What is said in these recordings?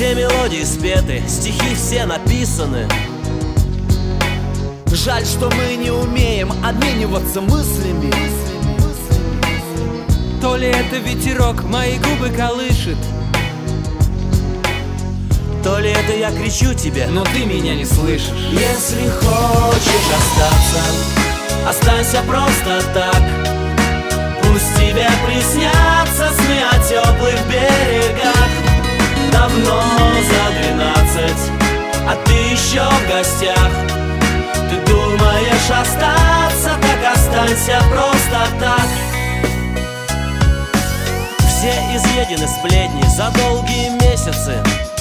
Все мелодии спеты, стихи все написаны. Жаль, что мы не умеем обмениваться мыслями. То ли это ветерок мои губы колышет, то ли это я кричу тебе, но ты меня не слышишь. Если хочешь остаться, останься просто так. Пусть тебе приснятся сны о теплых берегах. Давно за 12, а ты еще в гостях. Ты думаешь остаться, так останься просто так. Все изъедены сплетни за долгие месяцы,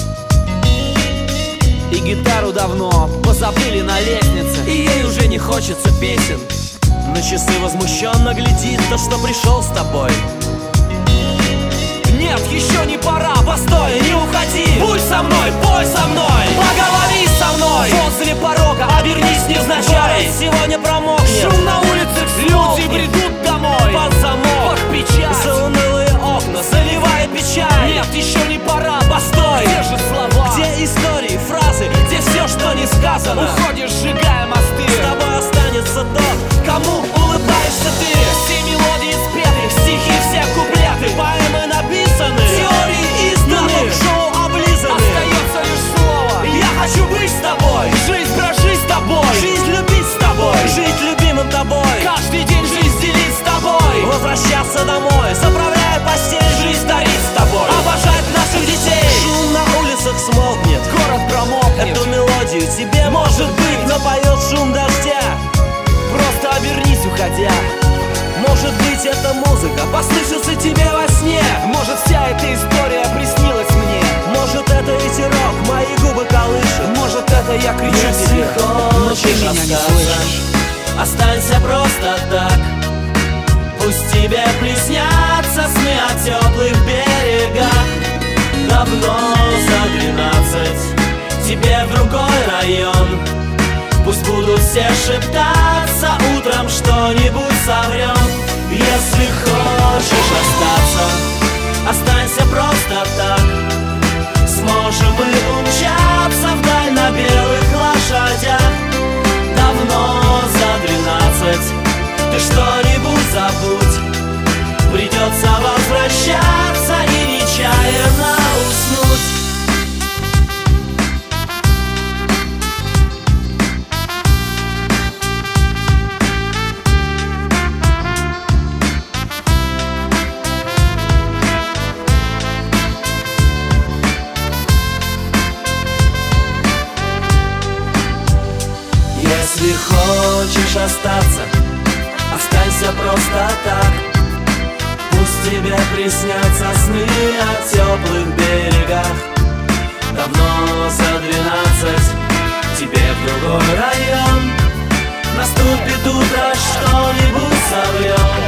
и гитару давно позабыли на лестнице, и ей уже не хочется песен. На часы возмущенно глядит то, что пришел с тобой. Нет, еще не пора, постой, не уходи. Будь со мной, пой со мной, поговори со мной. Возле порога обернись невзначай. Город сегодня промокнет, шум на улицах, люди бредут домой под замок, под печать, за унылые окна заливая печаль. Нет, еще не пора, постой. Где же слова? Где истории, фразы? Где все, что не сказано? Уходишь, сжигая мосты. С тобой останется тот, кому улыбаешься ты. Все мелодии спеты, стихи все куплеты, поэмы написаны, теории изданы, шоу облизаны. Остается лишь слово: я хочу быть с тобой. Жизнь прожить с тобой, жизнь любить с тобой, жить любимым тобой, каждый день жизнь делить с тобой, возвращаться домой, заправляя постель, жизнь дарить с тобой, обожать наших детей. Шум на улицах смолкнет, город промокнет. Эту мелодию тебе, может быть, напоет шум дождя. Просто обернись, уходя. Может быть, эта музыка послышится тебе во сне. Может, вся эта история приснилась мне. Может, это ветерок мои губы колышет. Может, это я кричу тебе, но ты меня не слышишь. Останься просто так. Пусть тебе приснятся сны о теплых берегах. Давно за 12, тебе в другой район. Пусть будут все шептаться, утром что-нибудь соврем. Если хочешь остаться, останься просто так. Сможем мы умчаться вдаль на белых лошадях. Давно за 12, ты что-нибудь забудь. Придется возвращаться и нечаянно уснуть. Если хочешь остаться, останься просто так. Пусть тебе приснятся сны о теплых берегах. Давно за 12, тебе в другой район. Наступит утро, что-нибудь соврем.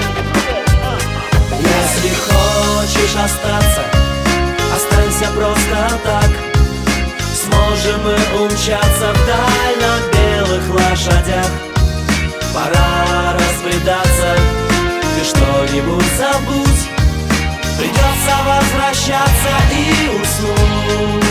Если хочешь остаться, останься просто так. Сможем мы умчаться вдаль на белых лошадях. Пора разбредаться, ты что-нибудь забудь. Придется возвращаться и уснуть.